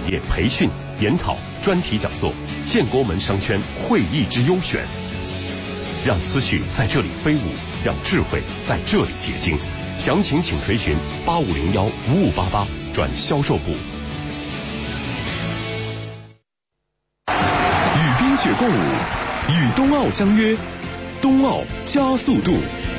业培训、研讨、专题讲座，建国门商圈会议之优选。让思绪在这里飞舞，让智慧在这里结晶。详情请垂询8501-5588转销售部。 与冰雪共舞，与冬奥相约，冬奥加速度。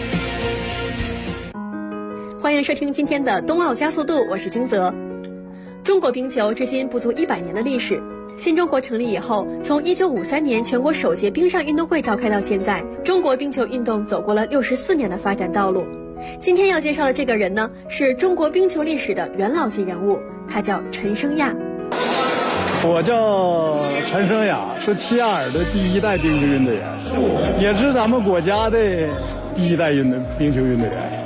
欢迎收听今天的冬奥加速度，我是金泽。中国冰球至今不足100年的历史。新中国成立以后，从1953年全国首届冰上运动会召开到现在，中国冰球运动走过了64年的发展道路。今天要介绍的这个人呢，是中国冰球历史的元老级人物，他叫陈生亚。 我叫陈生亚，是齐齐哈尔的第1代冰球运动员，也是咱们国家的第1代冰球运动员。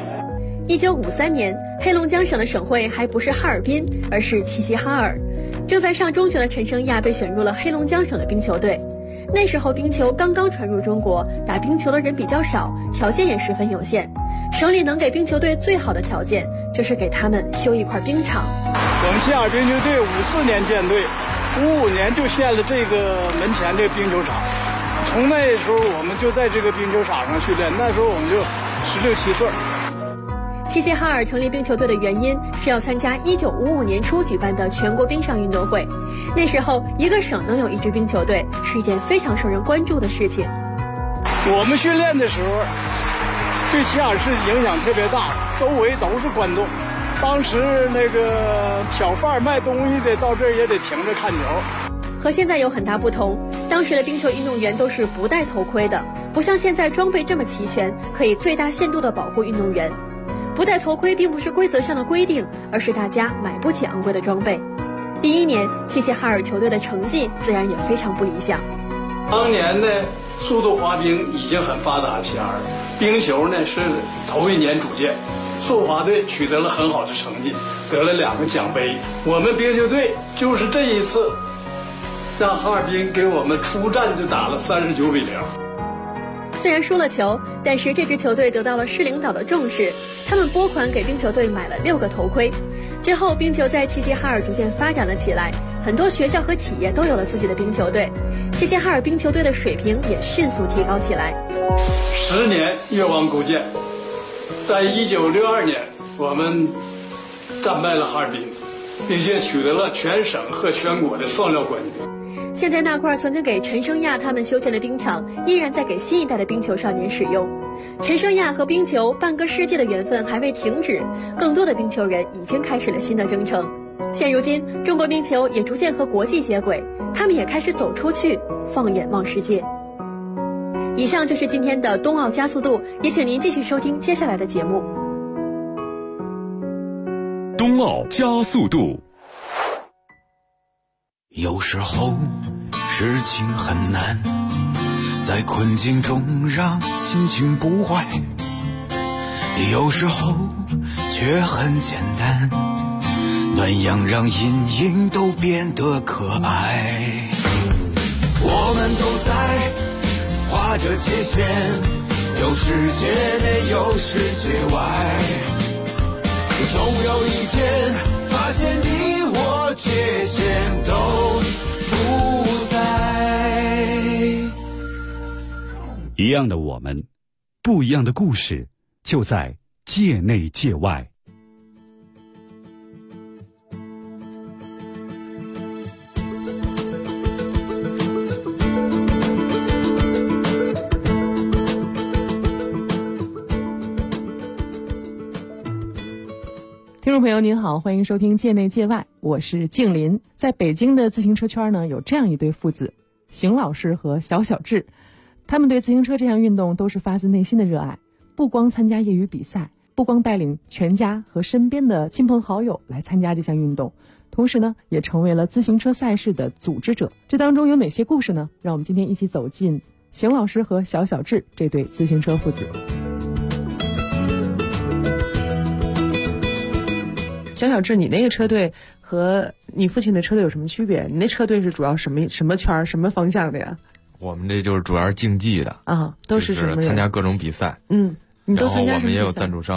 1953年，黑龙江省的省会还不是哈尔滨，而是齐齐哈尔。正在上中学的陈生亚被选入了黑龙江省的冰球队。那时候冰球刚刚传入中国，打冰球的人比较少，条件也十分有限。省里能给冰球队最好的条件，就是给他们修一块冰场。 我们齐齐哈尔冰球队54年建队，55年就建了这个门前这个冰球场。从那时候我们就在这个冰球场上训练，那时候我们就16、17岁。 齐齐哈尔成立冰球队的原因是要参加1955年初举办的全国冰上运动会。那时候一个省能有一支冰球队是一件非常受人关注的事情。 我们训练的时候对齐齐哈尔市影响特别大，周围都是观众。当时那个小贩卖东西的到这儿也得停着看球。 和现在有很大不同，当时的冰球运动员都是不戴头盔的，不像现在装备这么齐全，可以最大限度地保护运动员。不戴头盔并不是规则上的规定，而是大家买不起昂贵的装备。第1年，齐齐哈尔球队的成绩自然也非常不理想。 当年呢，速度滑冰已经很发达，齐齐哈尔冰球呢是头1年组建，速滑队取得了很好的成绩，得了2个奖杯。我们冰球队就是这一次，让哈尔滨给我们出战就打了39比0。 虽然输了球，但是这支球队得到了市领导的重视，他们拨款给冰球队买了6个头盔。之后，冰球在齐齐哈尔逐渐发展了起来，很多学校和企业都有了自己的冰球队，齐齐哈尔冰球队的水平也迅速提高起来。 10年越王勾践，在1962年，我们战败了哈尔滨，并且取得了全省和全国的双料冠军。 现在那块曾经给陈生亚他们修建的冰场，依然在给新一代的冰球少年使用。陈生亚和冰球半个世纪的缘分还未停止，更多的冰球人已经开始了新的征程。现如今，中国冰球也逐渐和国际接轨，他们也开始走出去，放眼望世界。以上就是今天的冬奥加速度，也请您继续收听接下来的节目。 冬奥加速度。 有时候事情很难，在困境中让心情不坏，有时候却很简单，暖阳让阴影都变得可爱。我们都在画着界限，有世界内有世界外，总有一天发现你我界限都不在。 一样的我们，不一样的故事，就在界内界外。 听众朋友您好，欢迎收听界内界外，我是静林。在北京的自行车圈呢，有这样一对父子，邢老师和小小智，他们对自行车这项运动都是发自内心的热爱，不光参加业余比赛，不光带领全家和身边的亲朋好友来参加这项运动，同时呢，也成为了自行车赛事的组织者。这当中有哪些故事呢？让我们今天一起走进邢老师和小小智这对自行车父子。小小智，你那个车队和你父亲的车队有什么区别？你那车队是主要什么圈什么方向的呀？ 我们这就是主要是竞技的啊，都是什么人？ 参加各种比赛。 你都参加什么比赛？ 然后我们也有赞助商，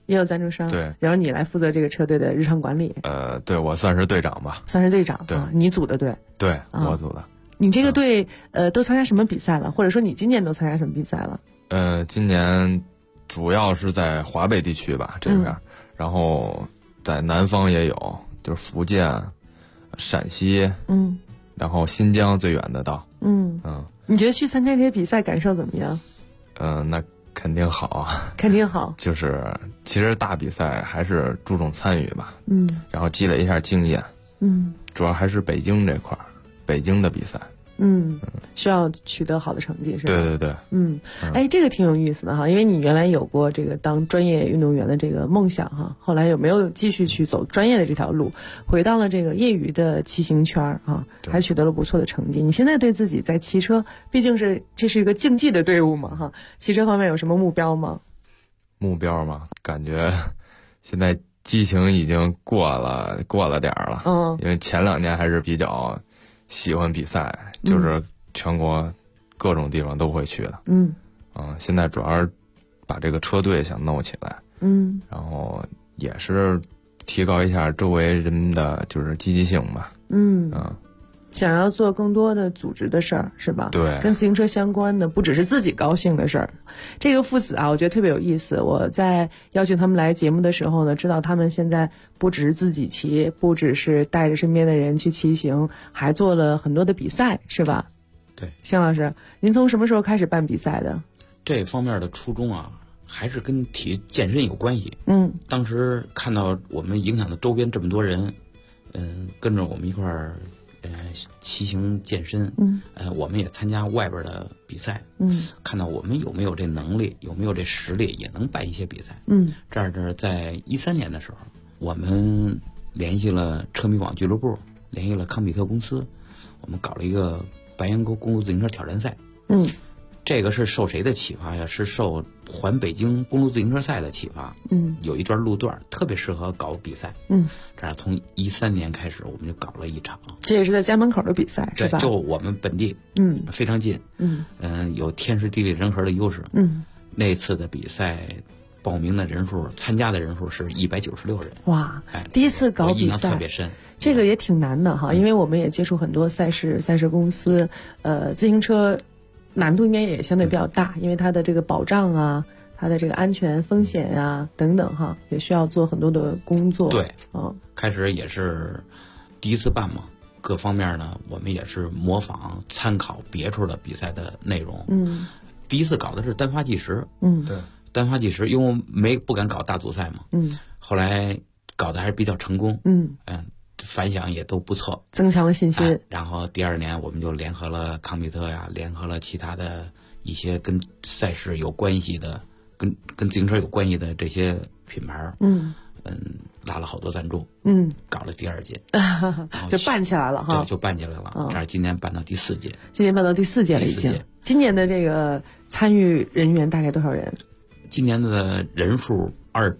也有赞助商。 对， 然后你来负责这个车队的日常管理。 对，我算是队长吧。 算是队长。 对， 你组的队。 对，我组的。 你这个队都参加什么比赛了？或者说你今年都参加什么比赛了？ 今年主要是在华北地区吧这边，然后在南方也有，就是福建、陕西，然后新疆最远的到。 你觉得去参加这些比赛感受怎么样？ 那肯定好啊， 肯定好。 就是其实大比赛还是注重参与吧，然后积累一下经验，主要还是北京这块儿，北京的比赛， 需要取得好的成绩是吧？ 对对对， 这个挺有意思的哈，因为你原来有过这个当专业运动员的这个梦想哈，后来有没有继续去走专业的这条路，回到了这个业余的骑行圈啊，还取得了不错的成绩。你现在对自己在骑车，毕竟这是一个竞技的队伍嘛哈，骑车方面有什么目标吗？ 目标嘛，感觉现在激情已经过了点儿了，因为前2年还是比较喜欢比赛，就是全国各种地方都会去的。现在主要是把这个车队想弄起来，然后也是提高一下周围人的就是积极性吧。想要做更多的组织的事儿是吧？ 对， 跟自行车相关的，不只是自己高兴的事儿。这个父子啊，我觉得特别有意思。我在邀请他们来节目的时候呢，知道他们现在不只是自己骑，不只是带着身边的人去骑行，还做了很多的比赛，是吧？ 对， 邢老师，您从什么时候开始办比赛的？ 这方面的初衷啊，还是跟体育健身有关系。当时看到我们影响的周边这么多人，跟着我们一块儿。骑行健身，我们也参加外边的比赛，看到我们有没有这能力，有没有这实力，也能办一些比赛。这儿在13年的时候，我们联系了车迷网俱乐部，联系了康比特公司，我们搞了一个白岩沟公路自行车挑战赛。这个是受谁的启发呀？是受环北京公路自行车赛的启发。有一段路段特别适合搞比赛。这样从13年开始，我们就搞了一场。 这也是在家门口的比赛，是吧？ 对，就我们本地，非常近。有天时地利人和的优势。那次的比赛，报名的人数、参加的人数是196人。 哇！第一次搞比赛， 我印象特别深。 这个也挺难的哈，因为我们也接触很多赛事公司，自行车。难度应该也相对比较大，因为它的这个保障啊，它的这个安全风险啊等等哈，也需要做很多的工作。 对，开始也是第一次办嘛，各方面呢，我们也是模仿参考别处的比赛的内容。第一次搞的是单发计时。 对， 单发计时，因为不敢搞大组赛嘛。后来搞得还是比较成功。反响也都不错， 增强了信心。 然后第2年我们就联合了康比特呀，联合了其他的一些跟赛事有关系的、跟自行车有关系的这些品牌。拉了好多赞助。搞了第2届， 就办起来了哈。 对，就办起来了。这是今年办到第4届。 今年办到第4届了已经。今年的这个参与人员大概多少人？ 今年的人数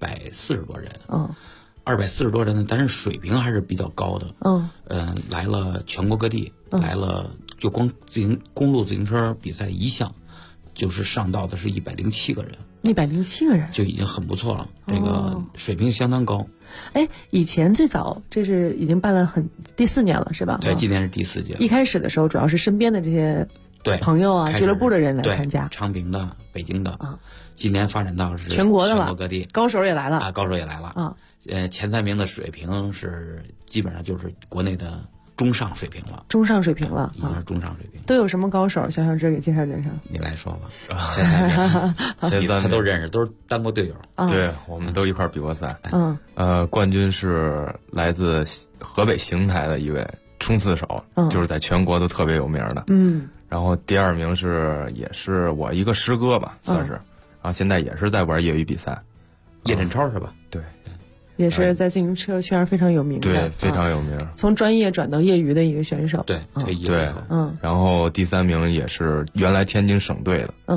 240多人。240多人呢，但是水平还是比较高的。来了全国各地，来了就光公路自行车比赛一项，就是上道的是107个人。107个人就已经很不错了，这个水平相当高。 以前最早这是已经办了第4年了，是吧？ 对，今年是第4届。 一开始的时候，主要是身边的这些朋友啊、俱乐部的人来参加， 昌平的、北京的啊。今年发展到是全国的了， 全国各地高手也来了啊，高手也来了啊。 前3名的水平是基本上就是国内的中上水平了， 中上水平了， 已经是中上水平。 都有什么高手？小志给介绍介绍。 你来说吧。现在他都认识，都是当过队友。 对，我们都一块比过赛。冠军是来自河北邢台的一位冲刺手，就是在全国都特别有名的。然后第2名也是我一个师哥吧，算是。然后现在也是在玩业余比赛。 叶振超是吧？ 对， 也是在自行车圈非常有名的， 对，非常有名。 从专业转到业余的一个选手。 对， 对，然后第3名也是原来天津省队的，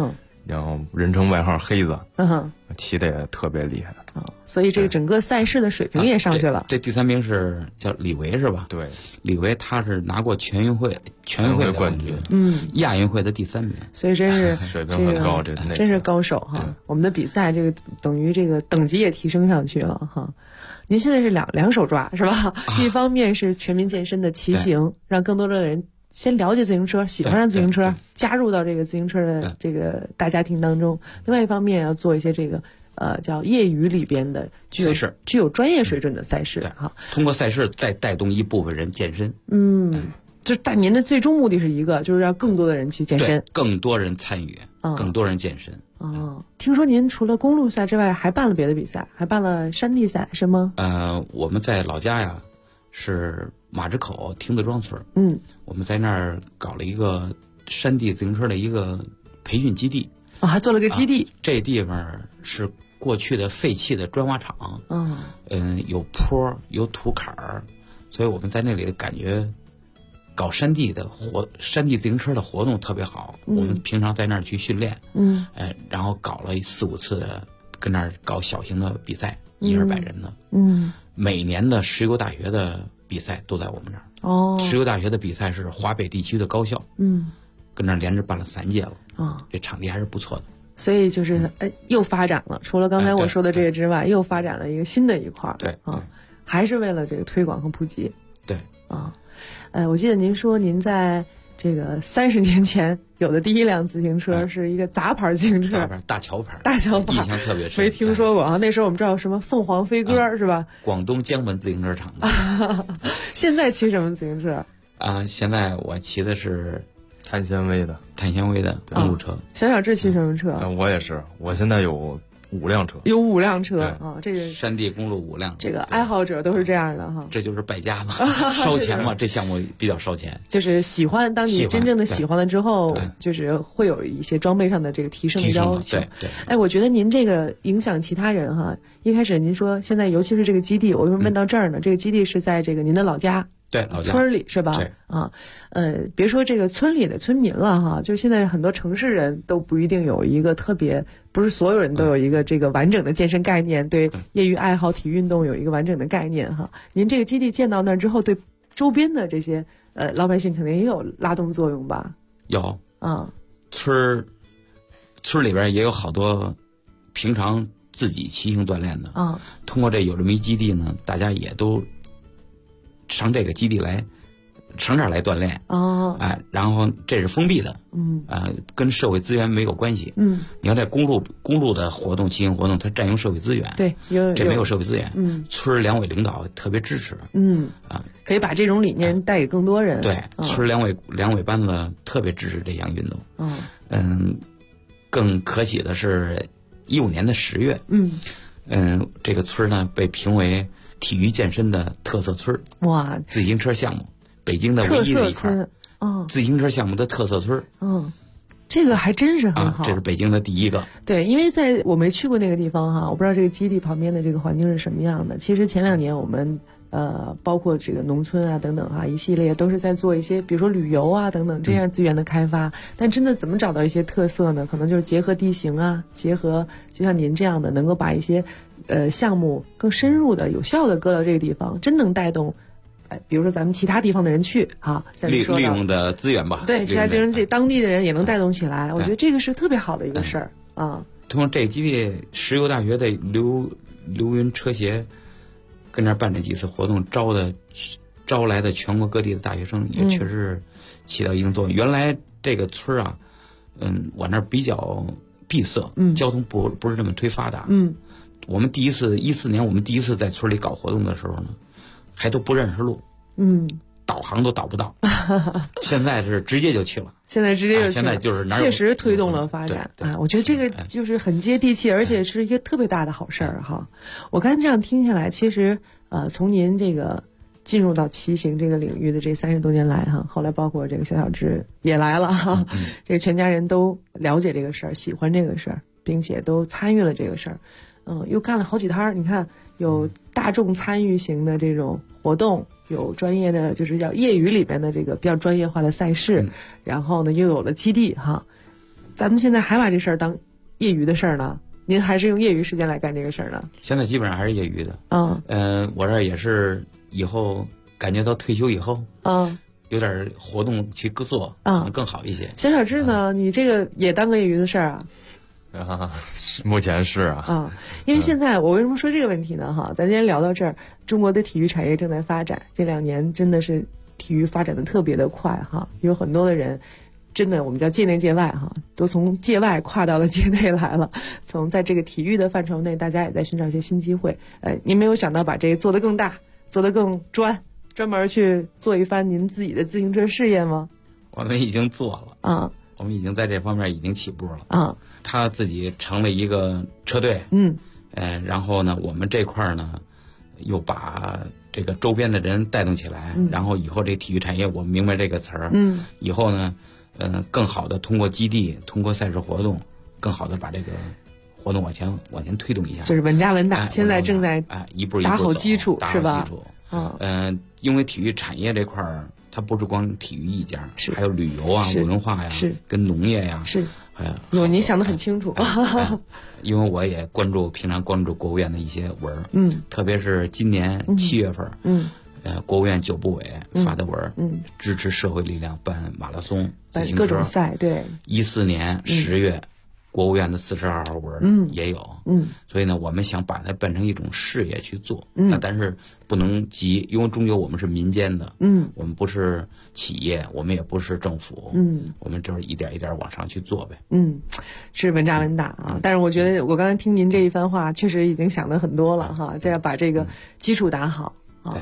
然后人称外号黑子，骑的也特别厉害所以这个整个赛事的水平也上去了。 这第3名是叫李维是吧？ 对， 李维他是拿过全运会的冠军， 亚运会的第3名， 所以真是水平很高， 真是高手哈。我们的比赛这个等于这个等级也提升上去了哈。您现在是两手抓是吧？一方面是全民健身的骑行，让更多的人先了解自行车，喜欢上自行车，加入到这个自行车的这个大家庭当中。另外一方面要做一些这个叫业余里边的具有专业水准的赛事哈。 通过赛事再带动一部分人健身。 但您的最终目的是一个，就是让更多的人去健身， 更多人参与，更多人健身。 听说您除了公路赛之外，还办了别的比赛，还办了山地赛是吗？ 我们在老家呀，是马志口亭子庄村。我们在那儿搞了一个山地自行车的一个培训基地。 还做了个基地。 这地方是过去的废弃的砖瓦厂。有坡，有土坎儿，所以我们在那里感觉搞山地自行车的活动特别好。我们平常在那儿去训练。然后搞了4、5次的，跟那儿搞小型的比赛，100-200人的。每年的石油大学的比赛都在我们那儿。石油大学的比赛是华北地区的高校。跟那儿连着办了3届了。这场地还是不错的。 所以就是又发展了，除了刚才我说的这个之外，又发展了一个新的一块。 对还是为了这个推广和普及。 对我记得您说您在这个30年前有的第一辆自行车是一个杂牌自行车， 大桥牌， 印象特别深， 没听说过那时候我们知道什么凤凰飞鸽是吧？ 广东江门自行车厂的。 现在骑什么自行车？ 现在我骑的是碳纤维的公路车。 小志骑什么车？ 我也是，我现在有5辆车， 有5辆车这个山地公路5辆， 这个爱好者都是这样的哈。 这就是败家嘛，烧钱嘛，这项目比较烧钱。 就是喜欢，当你真正的喜欢了之后，就是会有一些装备上的这个提升的要求。 对。 我觉得您这个影响其他人哈。一开始您说现在尤其是这个基地，我为什么问到这儿呢？这个基地是在这个您的老家。 对，老家村里是吧？ 对别说这个村里的村民了哈，就现在很多城市人都不一定有一个特别，不是所有人都有一个这个完整的健身概念，对业余爱好体育运动有一个完整的概念哈。您这个基地建到那儿之后，对周边的这些老百姓肯定也有拉动作用吧？ 有村里边也有好多平常自己骑行锻炼的通过有这么一基地呢，大家也都上这个基地来，上这儿来锻炼然后这是封闭的，跟社会资源没有关系。你要在公路的活动、骑行活动，它占用社会资源， 对， 这没有社会资源。村两委领导特别支持， 可以把这种理念带给更多人。 对，村两委班子特别支持这项运动。更可喜的是，15年的10月，这个村呢被评为体育健身的特色村。哇！自行车项目，北京的唯一的一块自行车项目的特色村。 这个还真是很好。 这是北京的第一个。 对，因为我没去过那个地方哈，我不知道这个基地旁边的这个环境是什么样的。其实前2年我们包括这个农村啊等等一系列都是在做一些，比如说旅游啊等等这样资源的开发。但真的怎么找到一些特色呢？可能就是结合地形啊，结合就像您这样的，能够把一些项目更深入的、有效的搁到这个地方，真能带动。比如说咱们其他地方的人去利用的资源吧。 对，其他人自己当地的人也能带动起来。我觉得这个是特别好的一个事儿通过这个基地，石油大学的刘云车协跟那儿办了几次活动，招来的全国各地的大学生也确实起到一定作用。原来这个村我那儿比较闭塞，交通不是这么发达。我们14年我们第一次在村里搞活动的时候呢，还都不认识路，导航都导不到。现在是直接就去了。现在就是哪有， 确实推动了发展我觉得这个就是很接地气，而且是一个特别大的好事儿哈。我刚才这样听下来，其实从您这个进入到骑行这个领域的这30多年来哈，后来包括这个小志也来了哈，这个全家人都了解这个事儿，喜欢这个事儿，并且都参与了这个事儿。又干了好几摊儿，你看有大众参与型的这种活动，有专业的就是叫业余里边的这个比较专业化的赛事，然后呢又有了基地哈。 咱们现在还把这事儿当业余的事儿呢？您还是用业余时间来干这个事儿呢？ 现在基本上还是业余的。我这也是以后感觉到退休以后，有点活动去做，可能更好一些。 小小志呢，你这个也当个业余的事儿啊？ 目前是因为现在我为什么说这个问题呢？咱今天聊到这儿，中国的体育产业正在发展，这2年真的是体育发展的特别的快有很多的人。真的，我们叫界内界外都从界外跨到了界内来了。从在这个体育的范畴内，大家也在寻找一些新机会。您没有想到把这个做得更大，做得更专门去做一番您自己的自行车事业吗？ 我们已经做了我们已经在这方面已经起步了他自己成了一个车队然后呢，我们这块呢又把这个周边的人带动起来，然后以后这体育产业我们明白这个词儿以后呢更好的通过基地，通过赛事活动，更好的把这个活动往前推动一下， 就是稳扎稳打。现在正在一步一步打好基础，是吧？ 因为体育产业这块儿，它不是光体育一家，还有旅游啊、文化呀，跟农业呀， 您想得很清楚。 因为我也平常关注国务院的一些文特别是今年7月份国务院9部委发的文支持社会力量办马拉松、自行车各种赛。对 ，14年10月，国务院的42号文也有。所以呢，我们想把它办成一种事业去做。但是不能急，因为终究我们是民间的。我们不是企业，我们也不是政府。我们就是一点一点往上去做呗。 是稳扎稳打但是我觉得我刚才听您这一番话，确实已经想得很多了这要把这个基础打好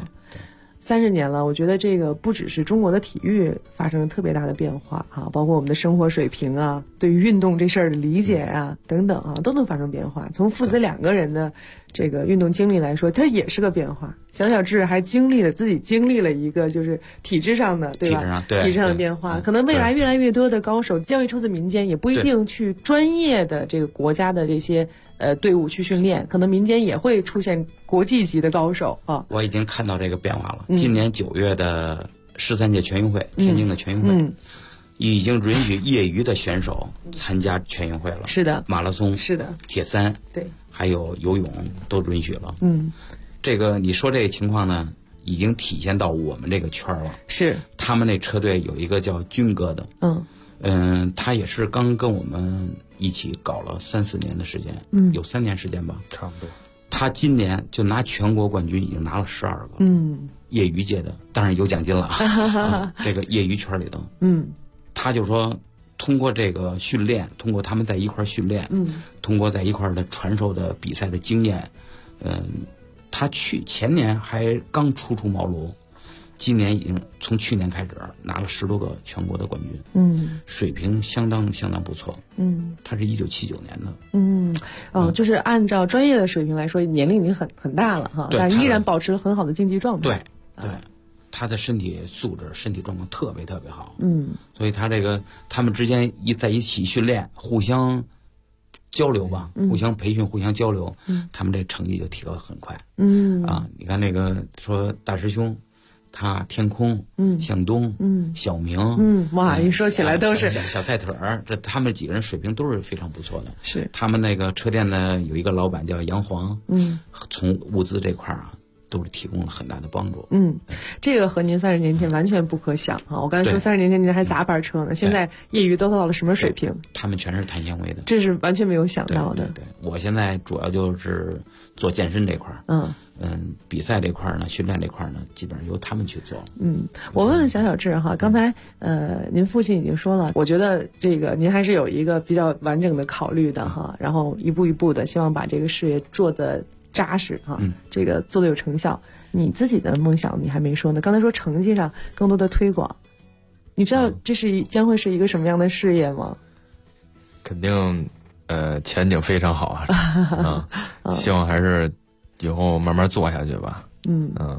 30年了，我觉得这个不只是中国的体育发生了特别大的变化包括我们的生活水平对于运动这事儿的理解等等都能发生变化。从父子2个人的这个运动经历来说，它也是个变化。小志还自己经历了一个就是体制上的，对吧？体制上的变化，可能未来越来越多的高手将会出自民间，也不一定去专业的这个国家的这些队伍去训练，可能民间也会出现国际级的高手我已经看到这个变化了。今年9月的13届全运会，天津的全运会已经允许业余的选手参加全运会了。 是的， 马拉松是的， 铁三对， 还有游泳都允许了。这个你说这个情况呢，已经体现到我们这个圈了。 是， 他们那车队有一个叫军哥的，他也是刚跟我们一起搞了3-4年的时间，有3年时间吧， 差不多。 他今年就拿全国冠军，已经拿了12个，业余界的，当然有奖金了这个业余圈里头，他就说通过这个训练，通过他们在一块训练，通过在一块的传授的比赛的经验，他前年还刚初出茅庐，今年已经从去年开始拿了10多个全国的冠军，水平相当不错。他是1979年的。 就是按照专业的水平来说，年龄已经很大了但依然保持了很好的竞技状态。 对，他的身体素质、身体状况特别好。所以他们之间在一起训练，互相交流吧，互相培训，互相交流，他们这成绩就提高得很快。你看那个说大师兄，他天空，向东，小明， 哇，一说起来都是小菜腿儿，这他们几个人水平都是非常不错的。 是他们那个车店呢，有一个老板叫杨黄，从物资这块都是提供了很大的帮助。 这个和您30年前完全不可想我刚才说30年前您还杂牌车呢，现在业余都到了什么水平？ 他们全是碳纤维的， 这是完全没有想到的。 对，我现在主要就是做健身这块比赛这块呢，训练这块呢，基本上由他们去做。 我问问小志刚才您父亲已经说了，我觉得这个您还是有一个比较完整的考虑的然后一步一步的希望把这个事业做得扎实这个做得有成效。你自己的梦想你还没说呢，刚才说成绩上更多的推广，你知道这将会是一个什么样的事业吗？ 肯定前景非常好希望还是以后慢慢做下去吧。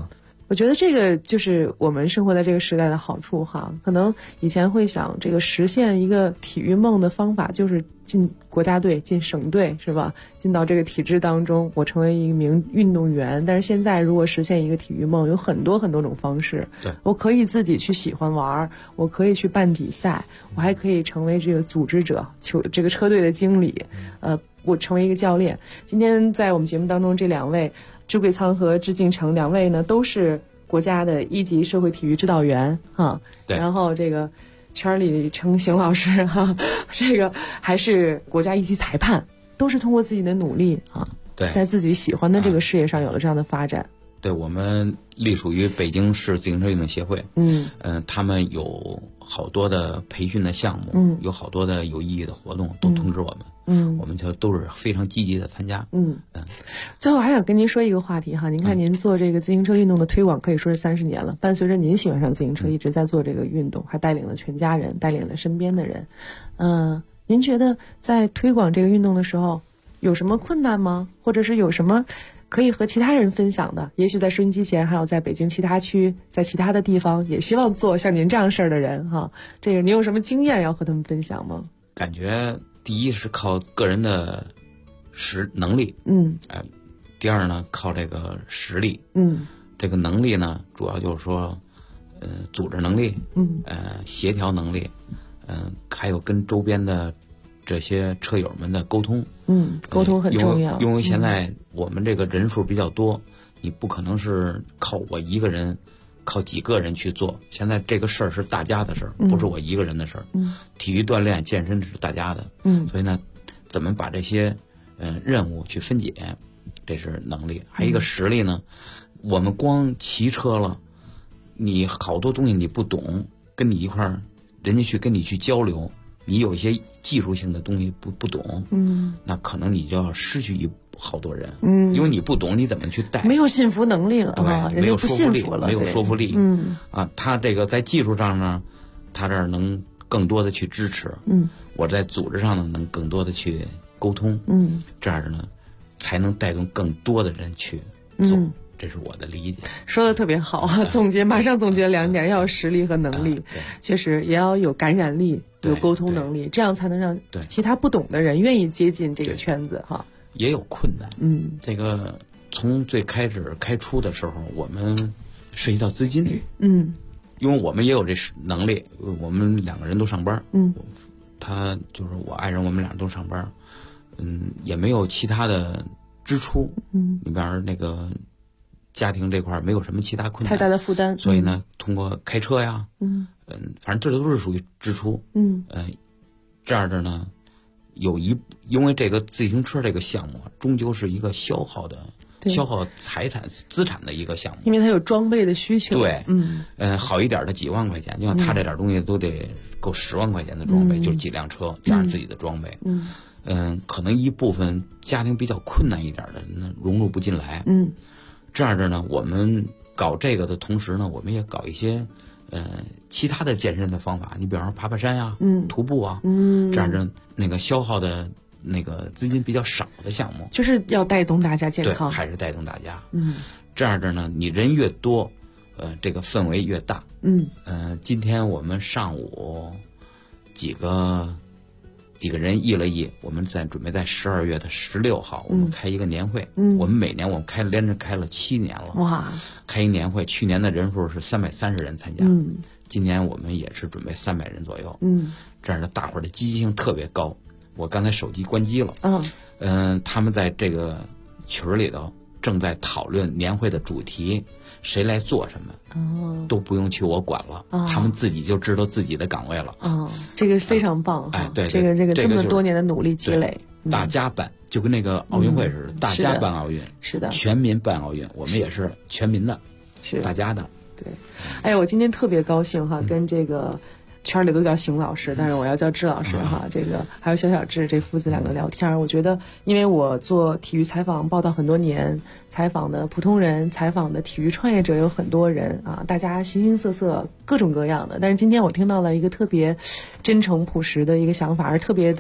我觉得这个就是我们生活在这个时代的好处哈。可能以前会想这个实现一个体育梦的方法就是进国家队、进省队，是吧？进到这个体制当中，我成为一名运动员。但是现在如果实现一个体育梦，有很多很多种方式。 对， 我可以自己去喜欢玩，我可以去办比赛，我还可以成为这个组织者，这个车队的经理，我成为一个教练。今天在我们节目当中，这两位朱贵仓和支敬成两位呢，都是国家的1级社会体育指导员哈。 对。 然后这个圈里程邢老师哈，这个还是国家1级裁判，都是通过自己的努力啊， 对， 在自己喜欢的这个事业上有了这样的发展。 对，我们隶属于北京市自行车运动协会。他们有好多的培训的项目，有好多的有意义的活动，都通知我们。我们就都是非常积极的参加。 最后还想跟您说一个话题哈，您看您做这个自行车运动的推广可以说是30年了，伴随着您喜欢上自行车，一直在做这个运动，还带领了全家人，带领了身边的人。您觉得在推广这个运动的时候有什么困难吗？或者是有什么可以和其他人分享的？也许在收音机前，还有在北京其他区，在其他的地方，也希望做像您这样事儿的人哈。这个您有什么经验要和他们分享吗？ 感觉第一是靠个人的能力，第二呢靠这个实力，这个能力呢主要就是说，组织能力，协调能力，还有跟周边的这些车友们的沟通， 沟通很重要。 因为现在我们这个人数比较多，你不可能是靠我一个人，靠几个人去做。现在这个事儿是大家的事儿，不是我一个人的事儿。体育锻炼、健身是大家的。所以呢，怎么把这些任务去分解，这是能力。还有一个实力呢，我们光骑车了，你好多东西你不懂，跟你一块儿，人家去跟你去交流。你有一些技术性的东西不懂，那可能你就要失去好多人，因为你不懂，你怎么去带？ 没有信服能力了， 对，没有说服力， 没有说服力，他这个在技术上呢，他这儿能更多的去支持，我在组织上呢能更多的去沟通，这样呢才能带动更多的人去做。这是我的理解， 说的特别好。马上总结2点，要有实力和能力，确实也要有感染力，有沟通能力，这样才能让其他不懂的人愿意接近这个圈子哈。 也有困难，这个从最开始开出的时候，我们涉及到资金，因为我们也有这能力，我们2个人都上班，他就是我爱人，我们俩都上班，也没有其他的支出，里边那个家庭这块没有什么其他困难， 太大的负担， 所以呢，通过开车呀，反正这都是属于支出，这样的呢，因为这个自行车这个项目终究是一个消耗财产资产的一个项目， 因为它有装备的需求， 对，好一点的几万块钱，就像他这点东西都得够10万块钱的装备，就是几辆车加上自己的装备，可能一部分家庭比较困难一点的人融入不进来，这样的呢，我们搞这个的同时呢，我们也搞一些其他的健身的方法，你比方说爬爬山呀，徒步啊，这样的那个消耗的那个资金比较少的项目， 就是要带动大家健康， 对，还是带动大家，这样的呢，你人越多，这个氛围越大，今天我们上午几个人议了议，我们准备在12月16号，我们开一个年会。我们每年连着开了7年了。哇！开一年会，去年的人数是330人参加，今年我们也是准备300人左右。这样的大伙儿的积极性特别高。我刚才手机关机了。他们在这个群里头正在讨论年会的主题，谁来做什么，都不用去我管了，他们自己就知道自己的岗位了。 这个非常棒。 对， 这个这么多年的努力积累， 大家办，就跟那个奥运会似的，大家办奥运， 是的， 全民办奥运，我们也是全民的，是大家的。 对，哎呀，我今天特别高兴哈，跟这个圈里都叫邢老师，但是我要叫志老师哈。这个还有小志这父子2个聊天，我觉得，因为我做体育采访报道很多年，采访的普通人，采访的体育创业者有很多人啊，大家形形色色，各种各样的。但是今天我听到了一个特别真诚朴实的一个想法，而特别的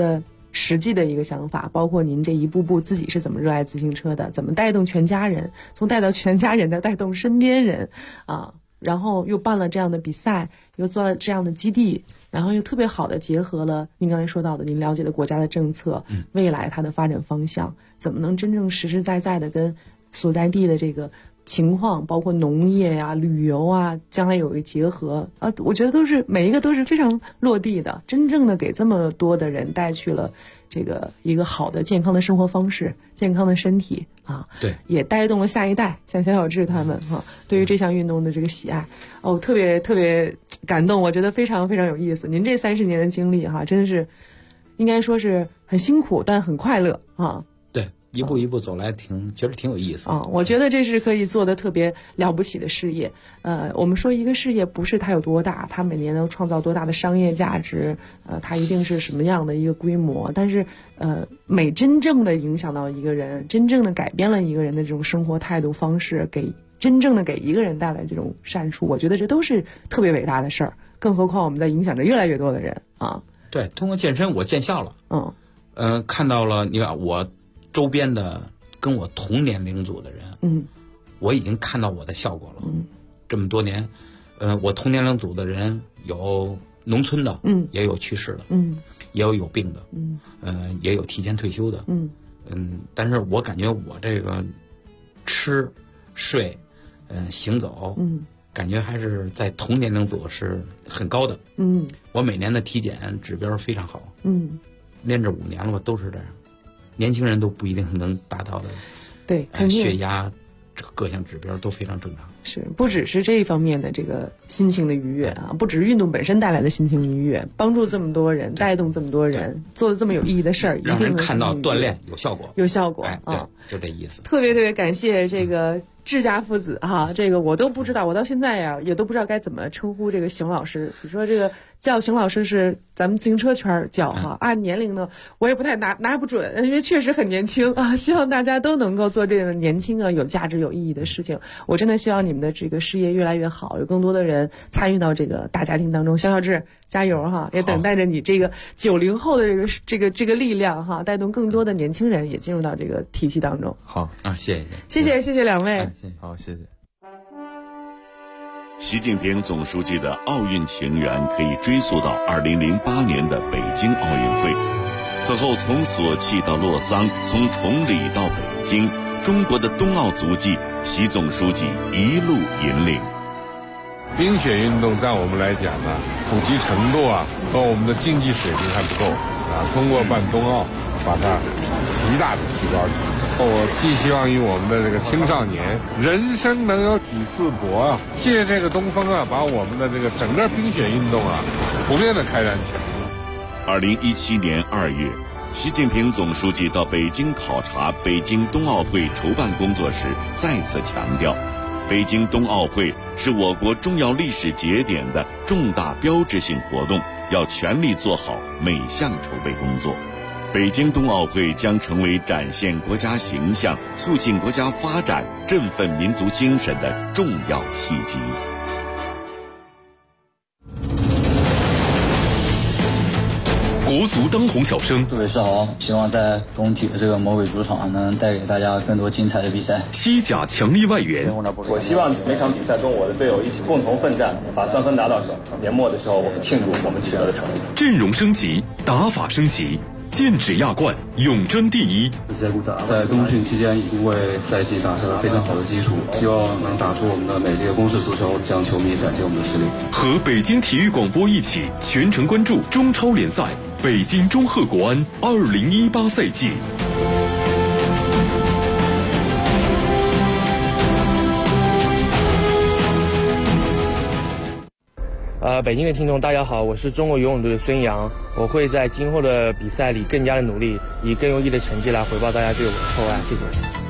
实际的一个想法，包括您这一步步自己是怎么热爱自行车的，怎么带动全家人，从带到全家人再带动身边人啊，然后又办了这样的比赛，又做了这样的基地，然后又特别好的结合了您刚才说到的您了解的国家的政策，未来它的发展方向，怎么能真正实实在在的跟所在地的这个情况，包括农业呀、旅游啊，将来有一个结合啊，我觉得都是每一个都是非常落地的，真正的给这么多的人带去了这个一个好的健康的生活方式、健康的身体啊， 对， 也带动了下一代，像小小志他们哈，对于这项运动的这个喜爱，哦，特别特别感动，我觉得非常非常有意思。您这30年的经历哈，真是应该说是很辛苦，但很快乐啊。 一步一步走来觉得挺有意思啊！我觉得这是可以做的特别了不起的事业。我们说一个事业不是它有多大，它每年能创造多大的商业价值，它一定是什么样的一个规模。但是每真正的影响到一个人，真正的改变了一个人的这种生活态度方式，真正的给一个人带来这种善处，我觉得这都是特别伟大的事儿。更何况我们在影响着越来越多的人啊！ 对，通过健身我见效了。看到了，你看我周边的跟我同年龄组的人，我已经看到我的效果了。这么多年，我同年龄组的人有农村的，也有去世的，也有病的，也有提前退休的，但是我感觉我这个吃、睡、行走，感觉还是在同年龄组是很高的。我每年的体检指标非常好。练这5年了吧，都是这样。年轻人都不一定能达到的， 对， 血压这个各项指标都非常正常。 是，不只是这一方面的这个心情的愉悦啊，不只是运动本身带来的心情愉悦，帮助这么多人，带动这么多人，做了这么有意义的事儿， 让人看到锻炼有效果， 有效果。 对，就这意思。 特别特别感谢这个志家父子哈，这个我都不知道，我到现在呀也都不知道该怎么称呼这个邢老师。你说这个叫邢老师是咱们自行车圈叫哈，按年龄呢我也不太拿不准，因为确实很年轻啊。希望大家都能够做这个年轻啊、有价值、有意义的事情。我真的希望你们的这个事业越来越好，有更多的人参与到这个大家庭当中。小志加油哈，也等待着你这个90后的这个力量哈，带动更多的年轻人也进入到这个体系当中。 好啊， 谢谢两位。 好，谢谢。 习近平总书记的奥运情缘可以追溯到2008年的北京奥运会。此后，从索契到洛桑，从崇礼到北京，中国的冬奥足迹，习总书记一路引领。 冰雪运动在我们来讲呢，普及程度和我们的竞技水平还不够通过办冬奥，把它极大的提高起来。我寄希望于我们的这个青少年，人生能有几次搏借这个东风把我们的这个整个冰雪运动普遍的开展起来。 2017年2月，习近平总书记到北京考察北京冬奥会筹办工作时，再次强调，北京冬奥会是我国重要历史节点的重大标志性活动，要全力做好每项筹备工作。北京冬奥会将成为展现国家形象、促进国家发展、振奋民族精神的重要契机。 国足当红小生， 杜伟世豪，希望在工体的这个魔鬼主场能带给大家更多精彩的比赛。 西甲强力外援， 我希望每场比赛跟我的队友一起共同奋战，把3分拿到手。年末的时候，我们庆祝我们取得的成绩。 阵容升级，打法升级。剑指亚冠，永争第一。 在冬训期间已经为赛季打下了非常好的基础，希望能打出我们的美丽的攻势足球，向球迷展现我们的实力。 和北京体育广播一起全程关注中超联赛北京中赫国安2018赛季。 北京的听众大家好，我是中国游泳队的孙杨，我会在今后的比赛里更加的努力，以更优异的成绩来回报大家对我的厚爱，谢谢。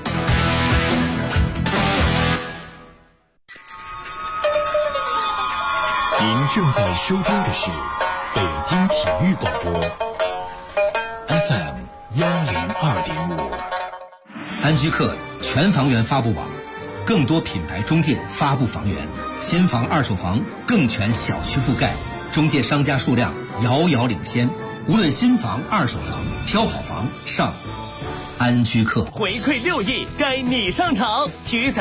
您正在收听的是北京体育广播 FM 102.5。 安居客全房源发布网，更多品牌中介发布房源，新房二手房更全小区覆盖，中介商家数量遥遥领先。 无论新房、二手房，挑好房上安居客。 回馈6亿，该你上场！体育彩